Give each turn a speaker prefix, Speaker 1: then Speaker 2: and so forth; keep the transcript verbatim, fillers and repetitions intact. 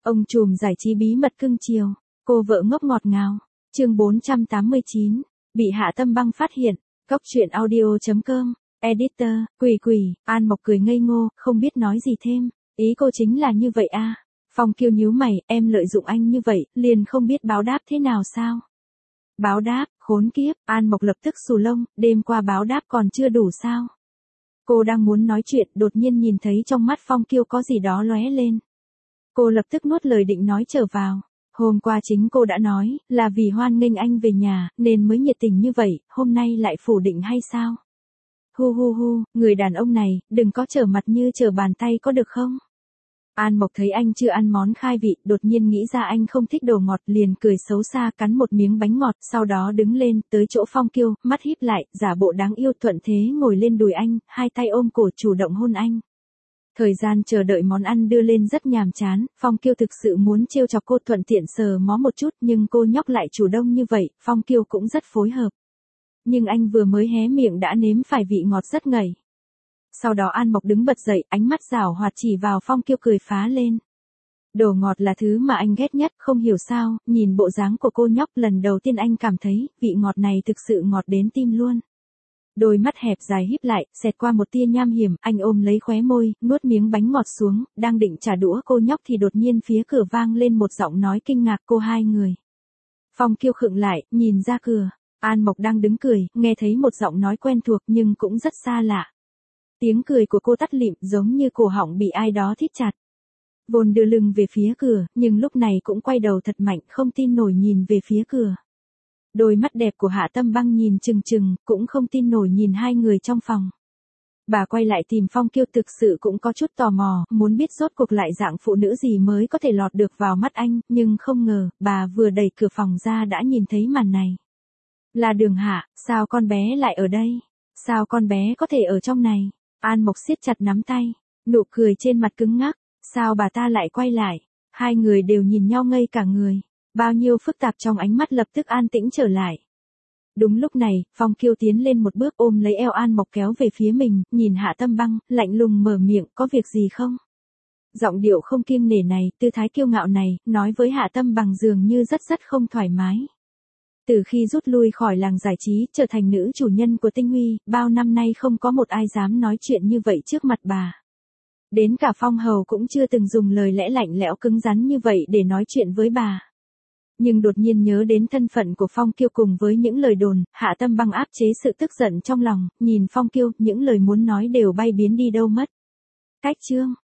Speaker 1: Ông trùm giải trí bí mật cưng chiều, cô vợ ngốc ngọt ngào. Chương bốn trăm tám mươi chín, bị Hạ Tâm Băng phát hiện. Cốc truyện audio chấm com, editor, quỷ quỷ. An Mộc cười ngây ngô, không biết nói gì thêm. Ý cô chính là như vậy à? Phong Kiêu nhíu mày, em lợi dụng anh như vậy, liền không biết báo đáp thế nào sao? Báo đáp, khốn kiếp. An Mộc lập tức xù lông, đêm qua báo đáp còn chưa đủ sao? Cô đang muốn nói chuyện, đột nhiên nhìn thấy trong mắt Phong Kiêu có gì đó lóe lên. Cô lập tức nuốt lời định nói trở vào. Hôm qua chính cô đã nói, là vì hoan nghênh anh về nhà, nên mới nhiệt tình như vậy, hôm nay lại phủ định hay sao? Hu hu hu, người đàn ông này, đừng có trở mặt như trở bàn tay có được không? An Mộc thấy anh chưa ăn món khai vị, đột nhiên nghĩ ra anh không thích đồ ngọt, liền cười xấu xa cắn một miếng bánh ngọt, sau đó đứng lên, tới chỗ Phong Kiêu, mắt híp lại, giả bộ đáng yêu thuận thế ngồi lên đùi anh, hai tay ôm cổ chủ động hôn anh. Thời gian chờ đợi món ăn đưa lên rất nhàm chán, Phong Kiêu thực sự muốn trêu chọc cô thuận tiện sờ mó một chút, nhưng cô nhóc lại chủ động như vậy, Phong Kiêu cũng rất phối hợp. Nhưng anh vừa mới hé miệng đã nếm phải vị ngọt rất ngậy. Sau đó An Mộc đứng bật dậy, ánh mắt giảo hoạt chỉ vào Phong Kiêu cười phá lên. Đồ ngọt là thứ mà anh ghét nhất, không hiểu sao, nhìn bộ dáng của cô nhóc lần đầu tiên anh cảm thấy, vị ngọt này thực sự ngọt đến tim luôn. Đôi mắt hẹp dài híp lại, xẹt qua một tia nham hiểm, anh ôm lấy khóe môi, nuốt miếng bánh ngọt xuống, đang định trả đũa cô nhóc thì đột nhiên phía cửa vang lên một giọng nói kinh ngạc cô hai người. Phong Kiêu khựng lại, nhìn ra cửa, An Mộc đang đứng cười, nghe thấy một giọng nói quen thuộc nhưng cũng rất xa lạ. Tiếng cười của cô tắt lịm giống như cổ họng bị ai đó thít chặt. Vốn đưa lưng về phía cửa, nhưng lúc này cũng quay đầu thật mạnh không tin nổi nhìn về phía cửa. Đôi mắt đẹp của Hạ Tâm Băng nhìn chừng chừng, cũng không tin nổi nhìn hai người trong phòng. Bà quay lại tìm Phong Kiêu thực sự cũng có chút tò mò, muốn biết rốt cuộc lại dạng phụ nữ gì mới có thể lọt được vào mắt anh, nhưng không ngờ, bà vừa đẩy cửa phòng ra đã nhìn thấy màn này. Là Đường Hạ, sao con bé lại ở đây? Sao con bé có thể ở trong này? An Mộc siết chặt nắm tay, nụ cười trên mặt cứng ngắc, sao bà ta lại quay lại? Hai người đều nhìn nhau ngây cả người, bao nhiêu phức tạp trong ánh mắt lập tức an tĩnh trở lại. Đúng lúc này, Phong Kiêu tiến lên một bước ôm lấy eo An Mộc kéo về phía mình, nhìn Hạ Tâm Băng, lạnh lùng mở miệng, có việc gì không? Giọng điệu không kiêng nể này, tư thái kiêu ngạo này, nói với Hạ Tâm Băng dường như rất rất không thoải mái. Từ khi rút lui khỏi làng giải trí, trở thành nữ chủ nhân của Tinh Huy, bao năm nay không có một ai dám nói chuyện như vậy trước mặt bà. Đến cả Phong Hầu cũng chưa từng dùng lời lẽ lạnh lẽo cứng rắn như vậy để nói chuyện với bà. Nhưng đột nhiên nhớ đến thân phận của Phong Kiêu cùng với những lời đồn, Hạ Tâm Băng áp chế sự tức giận trong lòng, nhìn Phong Kiêu, những lời muốn nói đều bay biến đi đâu mất. Cách chương,